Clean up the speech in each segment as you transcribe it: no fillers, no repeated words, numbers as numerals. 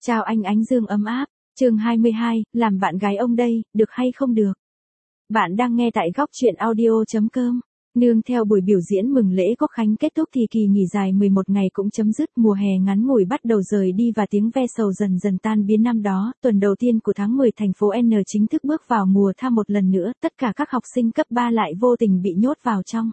Chào anh Ánh Dương ấm áp, chương 22, làm bạn gái ông đây, được hay không được? Bạn đang nghe tại góc truyện audio.com. Nương theo buổi biểu diễn mừng lễ Quốc khánh kết thúc thì kỳ nghỉ dài 11 ngày cũng chấm dứt, mùa hè ngắn ngủi bắt đầu rời đi và tiếng ve sầu dần dần tan biến. Năm đó, tuần đầu tiên của tháng 10 thành phố N chính thức bước vào mùa tha một lần nữa, tất cả các học sinh cấp 3 lại vô tình bị nhốt vào trong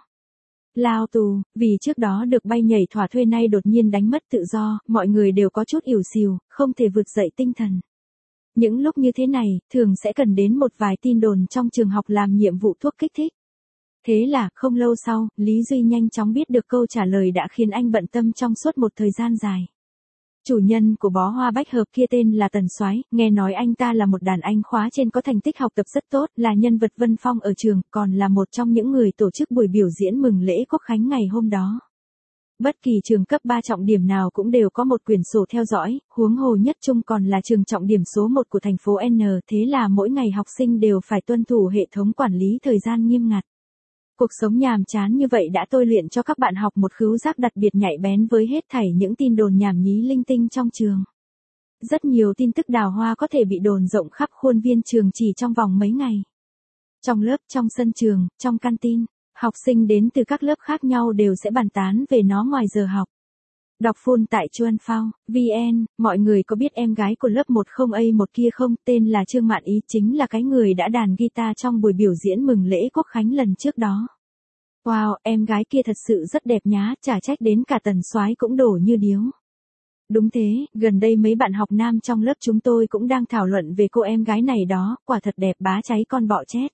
lao tù, vì trước đó được bay nhảy thỏa thuê nay đột nhiên đánh mất tự do, mọi người đều có chút ỉu xìu, không thể vực dậy tinh thần. Những lúc như thế này, thường sẽ cần đến một vài tin đồn trong trường học làm nhiệm vụ thuốc kích thích. Thế là, không lâu sau, Lý Duy nhanh chóng biết được câu trả lời đã khiến anh bận tâm trong suốt một thời gian dài. Chủ nhân của bó hoa bách hợp kia tên là Tần Soái, nghe nói anh ta là một đàn anh khóa trên có thành tích học tập rất tốt, là nhân vật vân phong ở trường, còn là một trong những người tổ chức buổi biểu diễn mừng lễ Quốc khánh ngày hôm đó. Bất kỳ trường cấp 3 trọng điểm nào cũng đều có một quyển sổ theo dõi, huống hồ nhất trung còn là trường trọng điểm số 1 của thành phố N, thế là mỗi ngày học sinh đều phải tuân thủ hệ thống quản lý thời gian nghiêm ngặt. Cuộc sống nhàm chán như vậy đã tôi luyện cho các bạn học một khứu giác đặc biệt nhạy bén với hết thảy những tin đồn nhảm nhí linh tinh trong trường. Rất nhiều tin tức đào hoa có thể bị đồn rộng khắp khuôn viên trường chỉ trong vòng mấy ngày. Trong lớp, trong sân trường, trong canteen, học sinh đến từ các lớp khác nhau đều sẽ bàn tán về nó ngoài giờ học. Đọc full tại Chuan Phao, VN, mọi người có biết em gái của lớp 10A1 kia không? Tên là Trương Mạn Ý, chính là cái người đã đàn guitar trong buổi biểu diễn mừng lễ Quốc khánh lần trước đó. Wow, em gái kia thật sự rất đẹp nhá, chả trách đến cả Tần Soái cũng đổ như điếu. Đúng thế, gần đây mấy bạn học nam trong lớp chúng tôi cũng đang thảo luận về cô em gái này đó, quả thật đẹp bá cháy con bọ chét.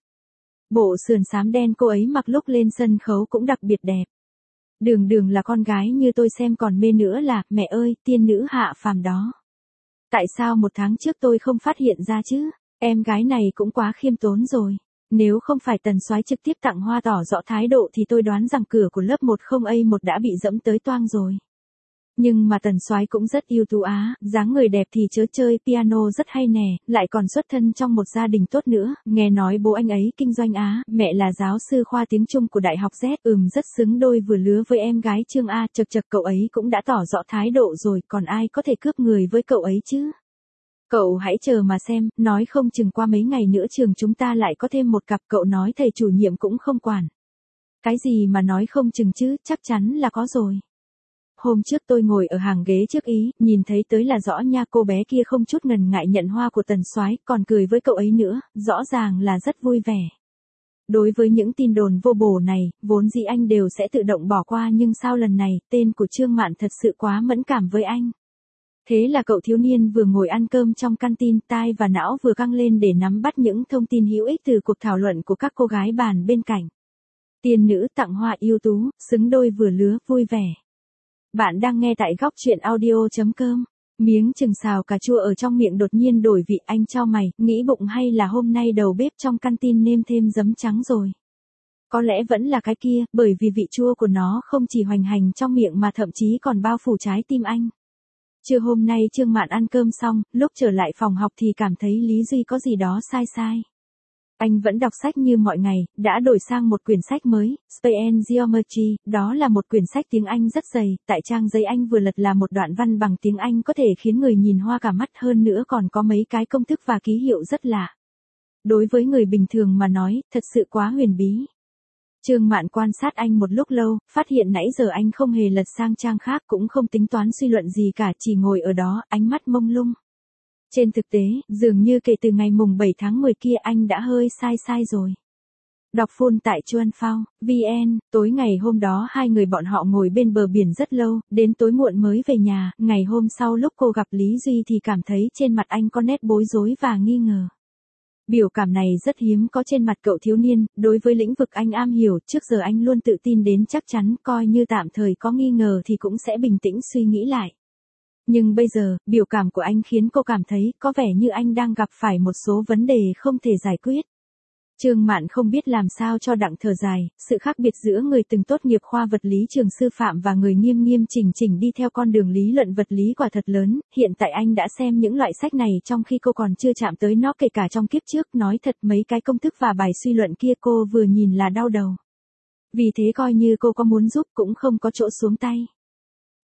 Bộ sườn xám đen cô ấy mặc lúc lên sân khấu cũng đặc biệt đẹp. Đường là con gái như tôi xem còn mê nữa là, mẹ ơi, tiên nữ hạ phàm đó. Tại sao một tháng trước tôi không phát hiện ra chứ? Em gái này cũng quá khiêm tốn rồi. Nếu không phải Tần Soái trực tiếp tặng hoa tỏ rõ thái độ thì tôi đoán rằng cửa của lớp 10A1 đã bị dẫm tới toang rồi. Nhưng mà Tần Soái cũng rất ưu tú á, dáng người đẹp thì chớ chơi piano rất hay nè, lại còn xuất thân trong một gia đình tốt nữa, nghe nói bố anh ấy kinh doanh á, mẹ là giáo sư khoa tiếng Trung của Đại học Z, rất xứng đôi vừa lứa với em gái Trương A, chật cậu ấy cũng đã tỏ rõ thái độ rồi, còn ai có thể cướp người với cậu ấy chứ? Cậu hãy chờ mà xem, nói không chừng qua mấy ngày nữa trường chúng ta lại có thêm một cặp, cậu nói thầy chủ nhiệm cũng không quản. Cái gì mà nói không chừng chứ, chắc chắn là có rồi. Hôm trước tôi ngồi ở hàng ghế trước ý, nhìn thấy tới là rõ nha, cô bé kia không chút ngần ngại nhận hoa của Tần Soái, còn cười với cậu ấy nữa, rõ ràng là rất vui vẻ. Đối với những tin đồn vô bổ này, vốn dĩ anh đều sẽ tự động bỏ qua, nhưng sao lần này, tên của Trương Mạn thật sự quá mẫn cảm với anh. Thế là cậu thiếu niên vừa ngồi ăn cơm trong canteen, tai và não vừa căng lên để nắm bắt những thông tin hữu ích từ cuộc thảo luận của các cô gái bàn bên cạnh. Tiên nữ tặng hoa ưu tú, xứng đôi vừa lứa, vui vẻ. Bạn đang nghe tại góc truyện audio.com. Miếng chừng xào cà chua ở trong miệng đột nhiên đổi vị, anh chau mày, nghĩ bụng hay là hôm nay đầu bếp trong canteen nêm thêm giấm trắng rồi. Có lẽ vẫn là cái kia, bởi vì vị chua của nó không chỉ hoành hành trong miệng mà thậm chí còn bao phủ trái tim anh. Trưa hôm nay Trương Mạn ăn cơm xong, lúc trở lại phòng học thì cảm thấy Lý Duy có gì đó sai. Anh vẫn đọc sách như mọi ngày, đã đổi sang một quyển sách mới, Space and Geometry, đó là một quyển sách tiếng Anh rất dày, tại trang giấy anh vừa lật là một đoạn văn bằng tiếng Anh có thể khiến người nhìn hoa cả mắt, hơn nữa còn có mấy cái công thức và ký hiệu rất lạ. Đối với người bình thường mà nói, thật sự quá huyền bí. Trương Mạn quan sát anh một lúc lâu, phát hiện nãy giờ anh không hề lật sang trang khác, cũng không tính toán suy luận gì cả, chỉ ngồi ở đó, ánh mắt mông lung. Trên thực tế, dường như kể từ ngày mùng 7 tháng 10 kia anh đã hơi sai rồi. Đọc full tại Chuan Phao, VN, tối ngày hôm đó hai người bọn họ ngồi bên bờ biển rất lâu, đến tối muộn mới về nhà, ngày hôm sau lúc cô gặp Lý Duy thì cảm thấy trên mặt anh có nét bối rối và nghi ngờ. Biểu cảm này rất hiếm có trên mặt cậu thiếu niên, đối với lĩnh vực anh am hiểu, trước giờ anh luôn tự tin đến chắc chắn, coi như tạm thời có nghi ngờ thì cũng sẽ bình tĩnh suy nghĩ lại. Nhưng bây giờ, biểu cảm của anh khiến cô cảm thấy có vẻ như anh đang gặp phải một số vấn đề không thể giải quyết. Trương Mạn không biết làm sao cho đặng thở dài, sự khác biệt giữa người từng tốt nghiệp khoa vật lý trường sư phạm và người nghiêm chỉnh đi theo con đường lý luận vật lý quả thật lớn, hiện tại anh đã xem những loại sách này trong khi cô còn chưa chạm tới nó kể cả trong kiếp trước, nói thật mấy cái công thức và bài suy luận kia cô vừa nhìn là đau đầu. Vì thế coi như cô có muốn giúp cũng không có chỗ xuống tay.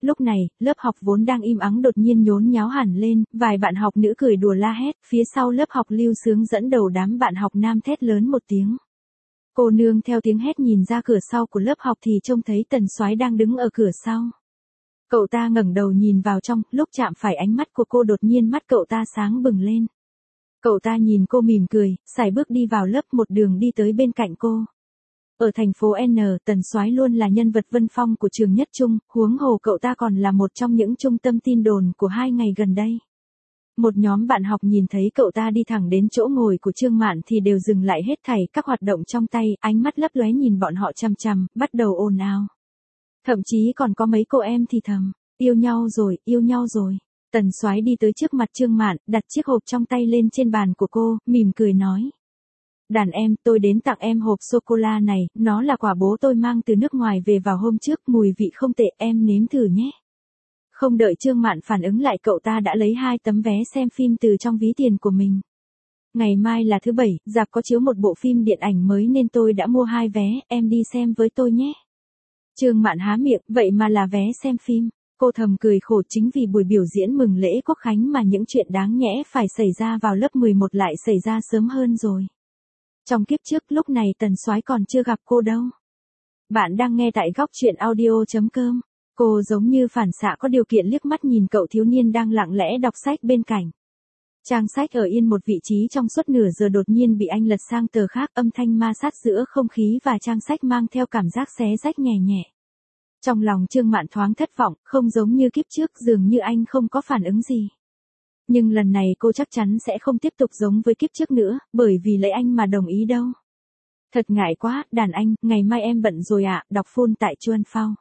Lúc này, lớp học vốn đang im ắng đột nhiên nhốn nháo hẳn lên, vài bạn học nữ cười đùa la hét, phía sau lớp học Lưu Sướng dẫn đầu đám bạn học nam thét lớn một tiếng. Cô nương theo tiếng hét nhìn ra cửa sau của lớp học thì trông thấy Tần Soái đang đứng ở cửa sau. Cậu ta ngẩng đầu nhìn vào trong, lúc chạm phải ánh mắt của cô đột nhiên mắt cậu ta sáng bừng lên. Cậu ta nhìn cô mỉm cười, sải bước đi vào lớp một đường đi tới bên cạnh cô. Ở thành phố N, Tần Soái luôn là nhân vật vân phong của trường Nhất Trung, huống hồ cậu ta còn là một trong những trung tâm tin đồn của 2 ngày gần đây. Một nhóm bạn học nhìn thấy cậu ta đi thẳng đến chỗ ngồi của Trương Mạn thì đều dừng lại hết thảy các hoạt động trong tay, ánh mắt lấp lóe nhìn bọn họ chằm chằm, bắt đầu ồn ào. Thậm chí còn có mấy cô em thì thầm, yêu nhau rồi, yêu nhau rồi. Tần Soái đi tới trước mặt Trương Mạn, đặt chiếc hộp trong tay lên trên bàn của cô, mỉm cười nói. Đàn em, tôi đến tặng em hộp sô-cô-la này, nó là quà bố tôi mang từ nước ngoài về vào hôm trước, mùi vị không tệ, em nếm thử nhé. Không đợi Trương Mạn phản ứng lại cậu ta đã lấy 2 tấm vé xem phim từ trong ví tiền của mình. Ngày mai là thứ 7, rạp có chiếu một bộ phim điện ảnh mới nên tôi đã mua 2 vé, em đi xem với tôi nhé. Trương Mạn há miệng, vậy mà là vé xem phim. Cô thầm cười khổ, chính vì buổi biểu diễn mừng lễ Quốc khánh mà những chuyện đáng nhẽ phải xảy ra vào lớp 11 lại xảy ra sớm hơn rồi. Trong kiếp trước lúc này Tần Soái còn chưa gặp cô đâu. Bạn đang nghe tại góc truyện audio.com. Cô giống như phản xạ có điều kiện liếc mắt nhìn cậu thiếu niên đang lặng lẽ đọc sách bên cạnh. Trang sách ở yên một vị trí trong suốt nửa giờ đột nhiên bị anh lật sang tờ khác, âm thanh ma sát giữa không khí và trang sách mang theo cảm giác xé rách nhẹ nhẹ. Trong lòng Trương Mạn thoáng thất vọng, không giống như kiếp trước, dường như anh không có phản ứng gì. Nhưng lần này cô chắc chắn sẽ không tiếp tục giống với kiếp trước nữa, bởi vì lấy anh mà đồng ý đâu. Thật ngại quá, đàn anh, ngày mai em bận rồi ạ, đọc full tại Chuan Phao.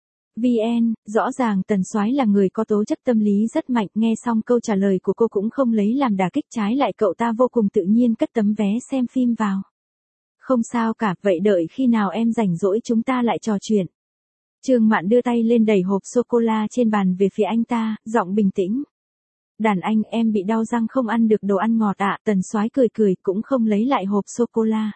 VN, rõ ràng Tần Soái là người có tố chất tâm lý rất mạnh, nghe xong câu trả lời của cô cũng không lấy làm đả kích, trái lại cậu ta vô cùng tự nhiên cất tấm vé xem phim vào. Không sao cả, vậy đợi khi nào em rảnh rỗi chúng ta lại trò chuyện. Trương Mạn đưa tay lên đẩy hộp sô-cô-la trên bàn về phía anh ta, giọng bình tĩnh. Đàn anh, em bị đau răng không ăn được đồ ăn ngọt ạ. Tần Soái cười cười cũng không lấy lại hộp sô-cô-la.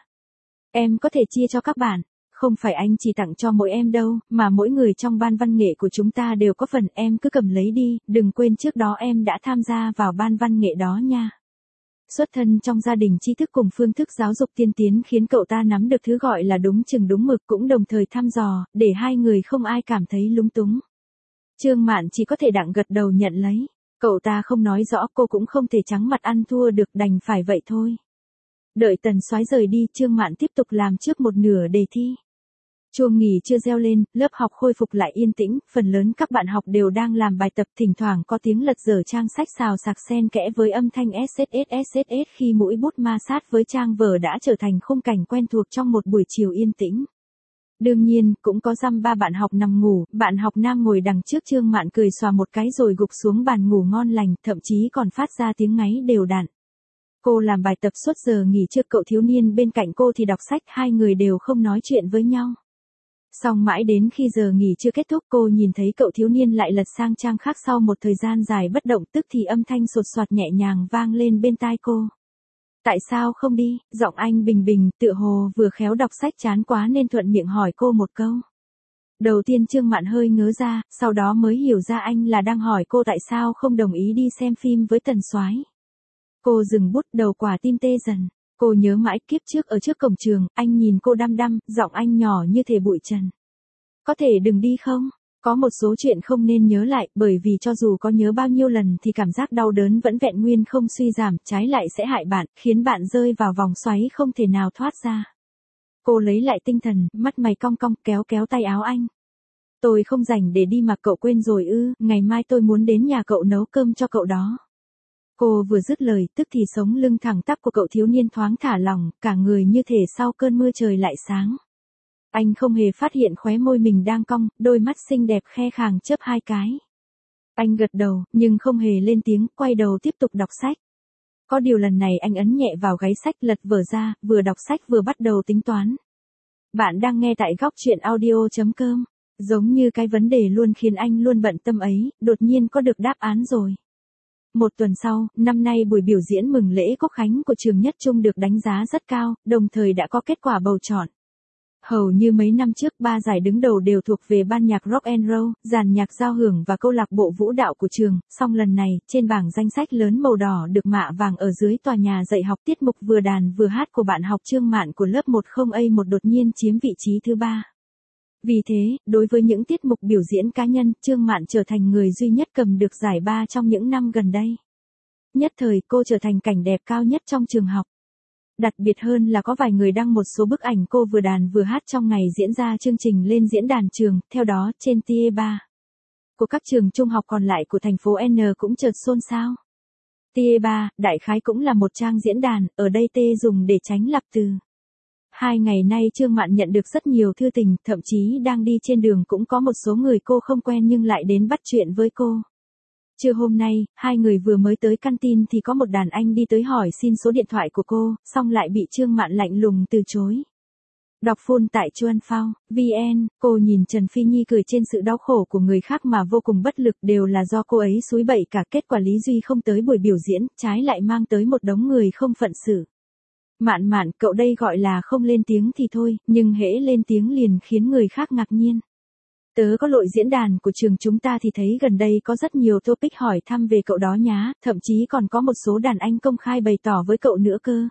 Em có thể chia cho các bạn. Không phải anh chỉ tặng cho mỗi em đâu, mà mỗi người trong ban văn nghệ của chúng ta đều có phần, em cứ cầm lấy đi, đừng quên trước đó em đã tham gia vào ban văn nghệ đó nha. Xuất thân trong gia đình tri thức cùng phương thức giáo dục tiên tiến khiến cậu ta nắm được thứ gọi là đúng chừng đúng mực, cũng đồng thời thăm dò, để hai người không ai cảm thấy lúng túng. Trương Mạn chỉ có thể đặng gật đầu nhận lấy. Cậu ta không nói rõ, cô cũng không thể trắng mặt ăn thua được, đành phải vậy thôi. Đợi Tần Soái rời đi, Trương Mạn tiếp tục làm trước một nửa đề thi. Chuông nghỉ chưa reo lên, lớp học khôi phục lại yên tĩnh, phần lớn các bạn học đều đang làm bài tập, thỉnh thoảng có tiếng lật dở trang sách xào xạc xen kẽ với âm thanh SSS khi mũi bút ma sát với trang vở đã trở thành khung cảnh quen thuộc trong một buổi chiều yên tĩnh. Đương nhiên, cũng có dăm ba bạn học nằm ngủ, bạn học nam ngồi đằng trước Trương Mạn cười xòa một cái rồi gục xuống bàn ngủ ngon lành, thậm chí còn phát ra tiếng ngáy đều đặn. Cô làm bài tập suốt giờ nghỉ trước, cậu thiếu niên bên cạnh cô thì đọc sách, hai người đều không nói chuyện với nhau. Xong mãi đến khi giờ nghỉ chưa kết thúc, cô nhìn thấy cậu thiếu niên lại lật sang trang khác sau một thời gian dài bất động, tức thì âm thanh sột soạt nhẹ nhàng vang lên bên tai cô. Tại sao không đi? Giọng anh bình bình, tựa hồ vừa khéo đọc sách chán quá nên thuận miệng hỏi cô một câu. Đầu tiên Trương Mạn hơi ngớ ra, sau đó mới hiểu ra anh là đang hỏi cô tại sao không đồng ý đi xem phim với Tần Soái. Cô dừng bút, đầu quả tim tê dần. Cô nhớ mãi kiếp trước ở trước cổng trường, anh nhìn cô đăm đăm, giọng anh nhỏ như thể bụi trần. Có thể đừng đi không? Có một số chuyện không nên nhớ lại, bởi vì cho dù có nhớ bao nhiêu lần thì cảm giác đau đớn vẫn vẹn nguyên không suy giảm, trái lại sẽ hại bạn, khiến bạn rơi vào vòng xoáy không thể nào thoát ra. Cô lấy lại tinh thần, mắt mày cong cong, kéo kéo tay áo anh. Tôi không rảnh để đi mà cậu quên rồi ư, ngày mai tôi muốn đến nhà cậu nấu cơm cho cậu đó. Cô vừa dứt lời, tức thì sống lưng thẳng tắp của cậu thiếu niên thoáng thả lỏng, cả người như thể sau cơn mưa trời lại sáng. Anh không hề phát hiện khóe môi mình đang cong, đôi mắt xinh đẹp khe khàng chớp hai cái. Anh gật đầu, nhưng không hề lên tiếng, quay đầu tiếp tục đọc sách. Có điều lần này anh ấn nhẹ vào gáy sách, lật vở ra, vừa đọc sách vừa bắt đầu tính toán. Bạn đang nghe tại góc truyện audio.com. Giống như cái vấn đề luôn khiến anh luôn bận tâm ấy, đột nhiên có được đáp án rồi. Một tuần sau, năm nay buổi biểu diễn mừng lễ Quốc khánh của trường Nhất Trung được đánh giá rất cao, đồng thời đã có kết quả bầu chọn. Hầu như mấy năm trước 3 giải đứng đầu đều thuộc về ban nhạc rock and roll, dàn nhạc giao hưởng và câu lạc bộ vũ đạo của trường, song lần này, trên bảng danh sách lớn màu đỏ được mạ vàng ở dưới tòa nhà dạy học tiết mục vừa đàn vừa hát của bạn học Trương Mạn của lớp 10A1 đột nhiên chiếm vị trí thứ 3. Vì thế, đối với những tiết mục biểu diễn cá nhân, Trương Mạn trở thành người duy nhất cầm được giải 3 trong những năm gần đây. Nhất thời cô trở thành cảnh đẹp cao nhất trong trường học. Đặc biệt hơn là có vài người đăng một số bức ảnh cô vừa đàn vừa hát trong ngày diễn ra chương trình lên diễn đàn trường, theo đó trên TIE 3 của các trường trung học còn lại của thành phố N cũng chợt xôn xao. TIE 3, đại khái cũng là một trang diễn đàn, ở đây T dùng để tránh lặp từ. 2 ngày nay Trương Mạn nhận được rất nhiều thư tình, thậm chí đang đi trên đường cũng có một số người cô không quen nhưng lại đến bắt chuyện với cô. Trưa hôm nay, hai người vừa mới tới căn tin thì có một đàn anh đi tới hỏi xin số điện thoại của cô, xong lại bị Trương Mạn lạnh lùng từ chối. Đọc full tại chuanphao.vn, cô nhìn Trần Phi Nhi cười trên sự đau khổ của người khác mà vô cùng bất lực, đều là do cô ấy xúi bậy cả. Kết quả Lý Duy không tới buổi biểu diễn, trái lại mang tới một đống người không phận xử. Mạn Mạn, cậu đây gọi là không lên tiếng thì thôi, nhưng hễ lên tiếng liền khiến người khác ngạc nhiên. Tớ có lội diễn đàn của trường chúng ta thì thấy gần đây có rất nhiều topic hỏi thăm về cậu đó nhá, thậm chí còn có một số đàn anh công khai bày tỏ với cậu nữa cơ.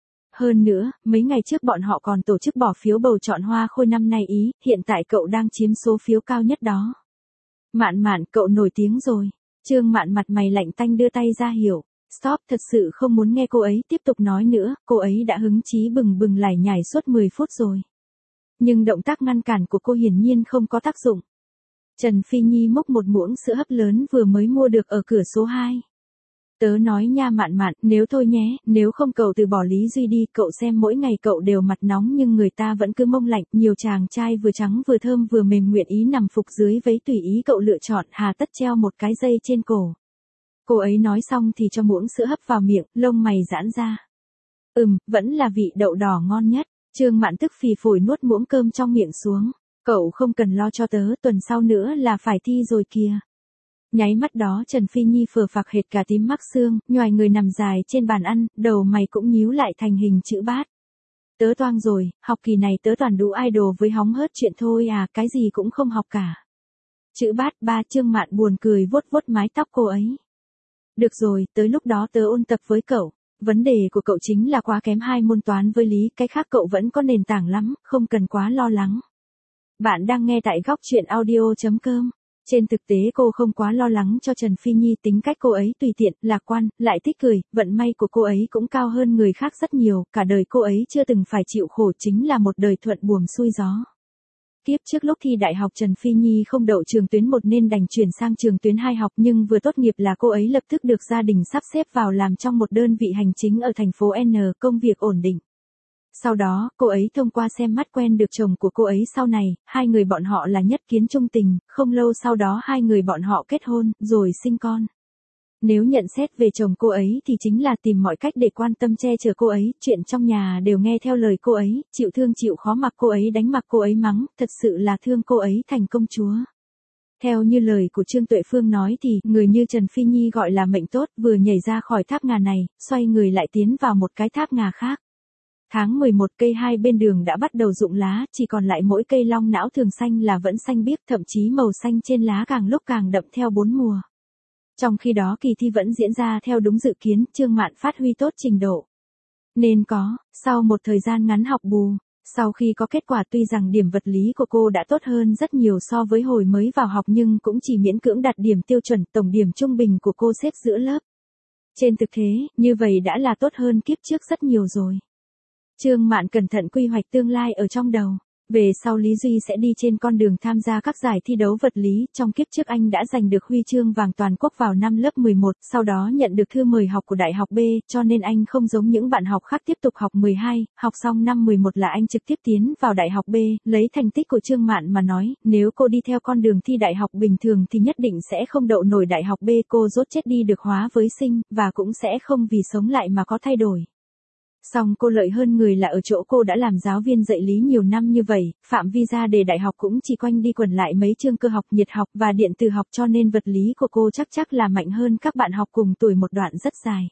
Hơn nữa, mấy ngày trước bọn họ còn tổ chức bỏ phiếu bầu chọn hoa khôi năm nay ý, hiện tại cậu đang chiếm số phiếu cao nhất đó. Mạn Mạn, cậu nổi tiếng rồi. Trương Mạn mặt mày lạnh tanh đưa tay ra hiệu. Stop, thật sự không muốn nghe cô ấy tiếp tục nói nữa, cô ấy đã hứng chí bừng bừng lải nhải suốt 10 phút rồi. Nhưng động tác ngăn cản của cô hiển nhiên không có tác dụng. Trần Phi Nhi múc một muỗng sữa hấp lớn vừa mới mua được ở cửa số 2. Tớ nói nha Mạn Mạn, nếu thôi nhé, nếu không cậu từ bỏ Lý Duy đi, cậu xem mỗi ngày cậu đều mặt nóng nhưng người ta vẫn cứ mông lạnh, nhiều chàng trai vừa trắng vừa thơm vừa mềm nguyện ý nằm phục dưới váy tùy ý cậu lựa chọn, hà tất treo một cái dây trên cổ. Cô ấy nói xong thì cho muỗng sữa hấp vào miệng, lông mày giãn ra. Vẫn là vị đậu đỏ ngon nhất. Trương Mạn tức phì phổi nuốt muỗng cơm trong miệng xuống. Cậu không cần lo cho tớ, tuần sau nữa là phải thi rồi kìa. Nháy mắt đó Trần Phi Nhi phờ phạc hệt cả tím mắc xương, nhoài người nằm dài trên bàn ăn, đầu mày cũng nhíu lại thành hình chữ bát. Tớ toang rồi, học kỳ này tớ toàn đu idol với hóng hớt chuyện thôi à, cái gì cũng không học cả. Chữ bát ba. Trương Mạn buồn cười vuốt vuốt mái tóc cô ấy. Được rồi, tới lúc đó tớ ôn tập với cậu. Vấn đề của cậu chính là quá kém 2 môn toán với lý, cái khác cậu vẫn có nền tảng lắm, không cần quá lo lắng. Bạn đang nghe tại góc truyện audio.com. Trên thực tế cô không quá lo lắng cho Trần Phi Nhi, tính cách cô ấy tùy tiện, lạc quan, lại thích cười, vận may của cô ấy cũng cao hơn người khác rất nhiều, cả đời cô ấy chưa từng phải chịu khổ, chính là một đời thuận buồm xuôi gió. Kiếp trước lúc thi đại học Trần Phi Nhi không đậu trường tuyến 1 nên đành chuyển sang trường tuyến 2 học, nhưng vừa tốt nghiệp là cô ấy lập tức được gia đình sắp xếp vào làm trong một đơn vị hành chính ở thành phố N, công việc ổn định. Sau đó, cô ấy thông qua xem mắt quen được chồng của cô ấy sau này, hai người bọn họ là nhất kiến trung tình, không lâu sau đó hai người bọn họ kết hôn, rồi sinh con. Nếu nhận xét về chồng cô ấy thì chính là tìm mọi cách để quan tâm che chở cô ấy, chuyện trong nhà đều nghe theo lời cô ấy, chịu thương chịu khó mặc cô ấy đánh mặc cô ấy mắng, thật sự là thương cô ấy thành công chúa. Theo như lời của Trương Tuệ Phương nói thì, người như Trần Phi Nhi gọi là mệnh tốt, vừa nhảy ra khỏi tháp ngà này, xoay người lại tiến vào một cái tháp ngà khác. Tháng 11 cây hai bên đường đã bắt đầu rụng lá, chỉ còn lại mỗi cây long não thường xanh là vẫn xanh biếc, thậm chí màu xanh trên lá càng lúc càng đậm theo 4 mùa. Trong khi đó kỳ thi vẫn diễn ra theo đúng dự kiến, Trương Mạn phát huy tốt trình độ. Nên sau một thời gian ngắn học bù, sau khi có kết quả tuy rằng điểm vật lý của cô đã tốt hơn rất nhiều so với hồi mới vào học nhưng cũng chỉ miễn cưỡng đạt điểm tiêu chuẩn, tổng điểm trung bình của cô xếp giữa lớp. Trên thực tế, như vậy đã là tốt hơn kiếp trước rất nhiều rồi. Trương Mạn cẩn thận quy hoạch tương lai ở trong đầu. Về sau Lý Duy sẽ đi trên con đường tham gia các giải thi đấu vật lý, trong kiếp trước anh đã giành được huy chương vàng toàn quốc vào năm lớp 11, sau đó nhận được thư mời học của Đại học B, cho nên anh không giống những bạn học khác tiếp tục học 12, học xong năm 11 là anh trực tiếp tiến vào Đại học B, lấy thành tích của Trương Mạn mà nói, nếu cô đi theo con đường thi đại học bình thường thì nhất định sẽ không đậu nổi Đại học B, cô rốt chết đi được hóa với sinh, và cũng sẽ không vì sống lại mà có thay đổi. Song cô lợi hơn người là ở chỗ cô đã làm giáo viên dạy lý nhiều năm như vậy, phạm vi ra đề đại học cũng chỉ quanh đi quẩn lại mấy chương cơ học, nhiệt học và điện tử học, cho nên vật lý của cô chắc là mạnh hơn các bạn học cùng tuổi một đoạn rất dài.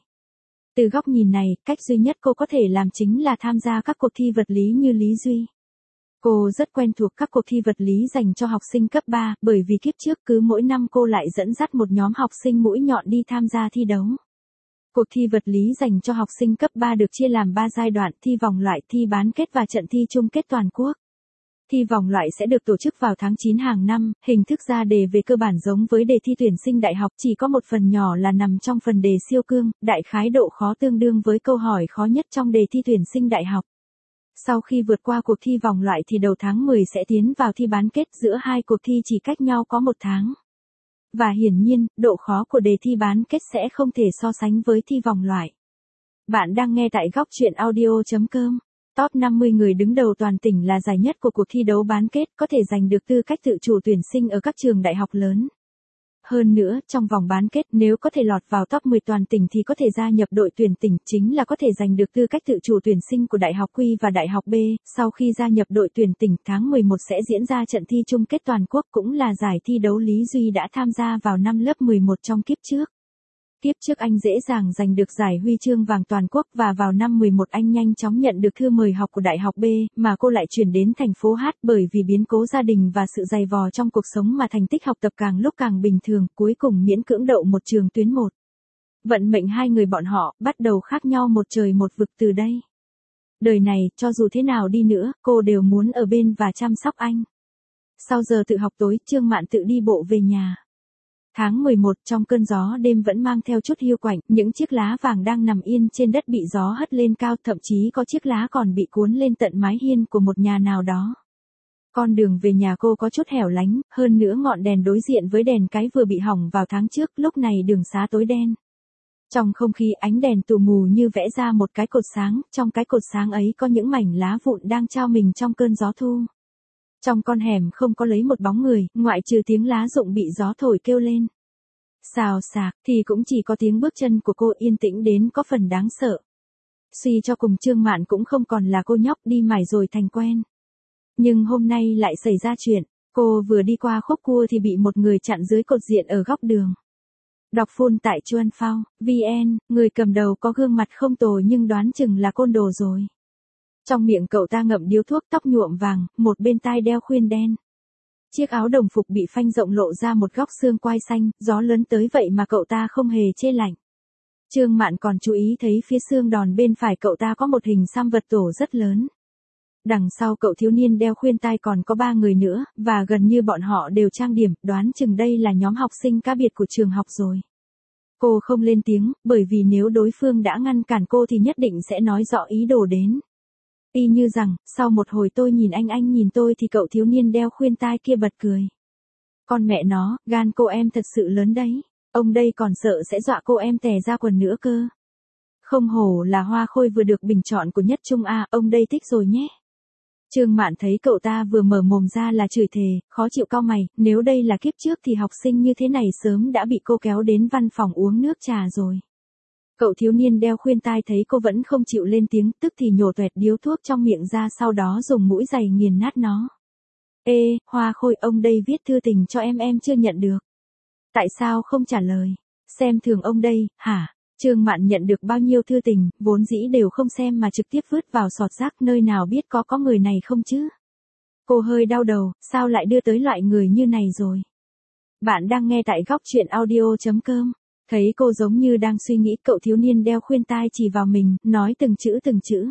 Từ góc nhìn này, cách duy nhất cô có thể làm chính là tham gia các cuộc thi vật lý như Lý Duy. Cô rất quen thuộc các cuộc thi vật lý dành cho học sinh cấp 3, bởi vì kiếp trước cứ mỗi năm cô lại dẫn dắt một nhóm học sinh mũi nhọn đi tham gia thi đấu. Cuộc thi vật lý dành cho học sinh cấp 3 được chia làm 3 giai đoạn: thi vòng loại, thi bán kết và trận thi chung kết toàn quốc. Thi vòng loại sẽ được tổ chức vào tháng 9 hàng năm, hình thức ra đề về cơ bản giống với đề thi tuyển sinh đại học, chỉ có một phần nhỏ là nằm trong phần đề siêu cương, đại khái độ khó tương đương với câu hỏi khó nhất trong đề thi tuyển sinh đại học. Sau khi vượt qua cuộc thi vòng loại thì đầu tháng 10 sẽ tiến vào thi bán kết, giữa hai cuộc thi chỉ cách nhau có một tháng. Và hiển nhiên, độ khó của đề thi bán kết sẽ không thể so sánh với thi vòng loại. Bạn đang nghe tại góc chuyện audio.com. Top 50 người đứng đầu toàn tỉnh là giải nhất của cuộc thi đấu bán kết, có thể giành được tư cách tự chủ tuyển sinh ở các trường đại học lớn. Hơn nữa, trong vòng bán kết, nếu có thể lọt vào top 10 toàn tỉnh thì có thể gia nhập đội tuyển tỉnh, chính là có thể giành được tư cách tự chủ tuyển sinh của Đại học Q và Đại học B. Sau khi gia nhập đội tuyển tỉnh, tháng 11 sẽ diễn ra trận thi chung kết toàn quốc, cũng là giải thi đấu Lý Duy đã tham gia vào năm lớp 11 trong kiếp trước. Kiếp trước anh dễ dàng giành được giải huy chương vàng toàn quốc và vào năm 11 anh nhanh chóng nhận được thư mời học của Đại học B, mà cô lại chuyển đến thành phố H bởi vì biến cố gia đình và sự dày vò trong cuộc sống mà thành tích học tập càng lúc càng bình thường, cuối cùng miễn cưỡng đậu một trường tuyến 1. Vận mệnh hai người bọn họ bắt đầu khác nhau một trời một vực từ đây. Đời này, cho dù thế nào đi nữa, cô đều muốn ở bên và chăm sóc anh. Sau giờ tự học tối, Trương Mạn tự đi bộ về nhà. Tháng 11, trong cơn gió đêm vẫn mang theo chút hiu quạnh, những chiếc lá vàng đang nằm yên trên đất bị gió hất lên cao, thậm chí có chiếc lá còn bị cuốn lên tận mái hiên của một nhà nào đó. Con đường về nhà cô có chút hẻo lánh, hơn nữa ngọn đèn đối diện với đèn cái vừa bị hỏng vào tháng trước, lúc này đường xá tối đen. Trong không khí ánh đèn tù mù như vẽ ra một cái cột sáng, trong cái cột sáng ấy có những mảnh lá vụn đang trao mình trong cơn gió thu. Trong con hẻm không có lấy một bóng người, ngoại trừ tiếng lá rụng bị gió thổi kêu lên. Xào xạc, thì cũng chỉ có tiếng bước chân của cô yên tĩnh đến có phần đáng sợ. Suy cho cùng Trương Mạn cũng không còn là cô nhóc đi mải rồi thành quen. Nhưng hôm nay lại xảy ra chuyện, cô vừa đi qua khúc cua thì bị một người chặn dưới cột điện ở góc đường. Đọc full tại Chuan Phao, VN, người cầm đầu có gương mặt không tồi nhưng đoán chừng là côn đồ rồi. Trong miệng cậu ta ngậm điếu thuốc, tóc nhuộm vàng, một bên tai đeo khuyên đen. Chiếc áo đồng phục bị phanh rộng lộ ra một góc xương quai xanh, gió lớn tới vậy mà cậu ta không hề chê lạnh. Trương Mạn còn chú ý thấy phía xương đòn bên phải cậu ta có một hình xăm vật tổ rất lớn. Đằng sau cậu thiếu niên đeo khuyên tai còn có 3 người nữa, và gần như bọn họ đều trang điểm, đoán chừng đây là nhóm học sinh cá biệt của trường học rồi. Cô không lên tiếng, bởi vì nếu đối phương đã ngăn cản cô thì nhất định sẽ nói rõ ý đồ đến. Y như rằng, sau một hồi tôi nhìn anh nhìn tôi thì cậu thiếu niên đeo khuyên tai kia bật cười. Con mẹ nó, gan cô em thật sự lớn đấy. Ông đây còn sợ sẽ dọa cô em tè ra quần nữa cơ. Không hổ là Hoa Khôi vừa được bình chọn của nhất trung A, ông đây thích rồi nhé. Trương Mạn thấy cậu ta vừa mở mồm ra là chửi thề, khó chịu cau mày, nếu đây là kiếp trước thì học sinh như thế này sớm đã bị cô kéo đến văn phòng uống nước trà rồi. Cậu thiếu niên đeo khuyên tai thấy cô vẫn không chịu lên tiếng, tức thì nhổ toẹt điếu thuốc trong miệng ra, sau đó dùng mũi giày nghiền nát nó. Ê, Hoa Khôi, ông đây viết thư tình cho em chưa nhận được. Tại sao không trả lời? Xem thường ông đây, hả? Trương Mạn nhận được bao nhiêu thư tình, vốn dĩ đều không xem mà trực tiếp vứt vào sọt rác, nơi nào biết có người này không chứ? Cô hơi đau đầu, sao lại đưa tới loại người như này rồi? Bạn đang nghe tại góc chuyện audio.com. Thấy cô giống như đang suy nghĩ, cậu thiếu niên đeo khuyên tai chỉ vào mình, nói từng chữ.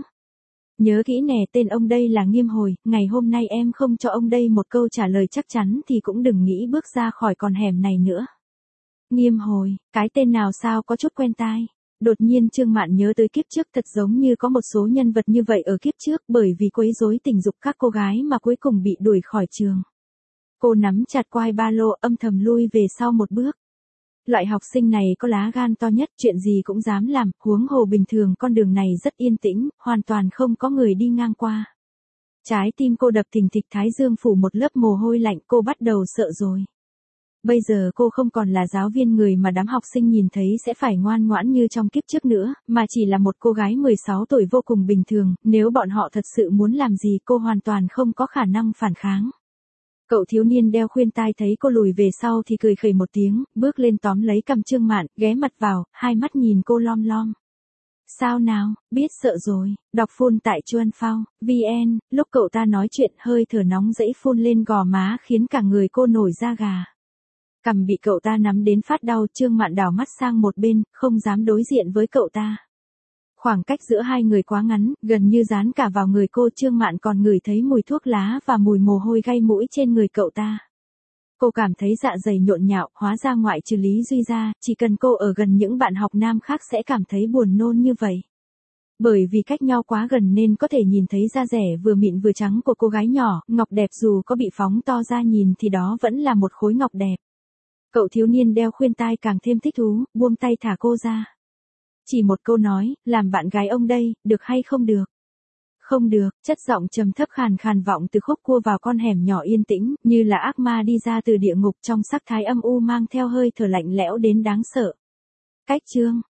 Nhớ kỹ nè, tên ông đây là Nghiêm Hồi, ngày hôm nay em không cho ông đây một câu trả lời chắc chắn thì cũng đừng nghĩ bước ra khỏi con hẻm này nữa. Nghiêm Hồi, cái tên nào sao có chút quen tai. Đột nhiên Trương Mạn nhớ tới kiếp trước, thật giống như có một số nhân vật như vậy ở kiếp trước, bởi vì quấy rối tình dục các cô gái mà cuối cùng bị đuổi khỏi trường. Cô nắm chặt quai ba lô, âm thầm lui về sau một bước. Loại học sinh này có lá gan to nhất, chuyện gì cũng dám làm, huống hồ bình thường con đường này rất yên tĩnh, hoàn toàn không có người đi ngang qua. Trái tim cô đập thình thịch, thái dương phủ một lớp mồ hôi lạnh, cô bắt đầu sợ rồi. Bây giờ cô không còn là giáo viên người mà đám học sinh nhìn thấy sẽ phải ngoan ngoãn như trong kiếp trước nữa, mà chỉ là một cô gái 16 tuổi vô cùng bình thường, nếu bọn họ thật sự muốn làm gì cô hoàn toàn không có khả năng phản kháng. Cậu thiếu niên đeo khuyên tai thấy cô lùi về sau thì cười khẩy một tiếng, bước lên tóm lấy cằm Trương Mạn, ghé mặt vào, hai mắt nhìn cô lom lom. Sao nào, biết sợ rồi, đọc phun tại Chuan Phao, VN, lúc cậu ta nói chuyện hơi thở nóng dẫy phun lên gò má khiến cả người cô nổi da gà. Cằm bị cậu ta nắm đến phát đau, Trương Mạn đảo mắt sang một bên, không dám đối diện với cậu ta. Khoảng cách giữa hai người quá ngắn, gần như dán cả vào người cô. Trương Mạn còn ngửi thấy mùi thuốc lá và mùi mồ hôi gây mũi trên người cậu ta. Cô cảm thấy dạ dày nhộn nhạo, hóa ra ngoại trừ Lý Duy ra, chỉ cần cô ở gần những bạn học nam khác sẽ cảm thấy buồn nôn như vậy. Bởi vì cách nhau quá gần nên có thể nhìn thấy da rẻ vừa mịn vừa trắng của cô gái nhỏ, ngọc đẹp dù có bị phóng to ra nhìn thì đó vẫn là một khối ngọc đẹp. Cậu thiếu niên đeo khuyên tai càng thêm thích thú, buông tay thả cô ra. Chỉ một câu nói, làm bạn gái ông đây, được hay không được? Không được, chất giọng trầm thấp khàn khàn vọng từ khúc cua vào con hẻm nhỏ yên tĩnh, như là ác ma đi ra từ địa ngục, trong sắc thái âm u mang theo hơi thở lạnh lẽo đến đáng sợ. Cách chương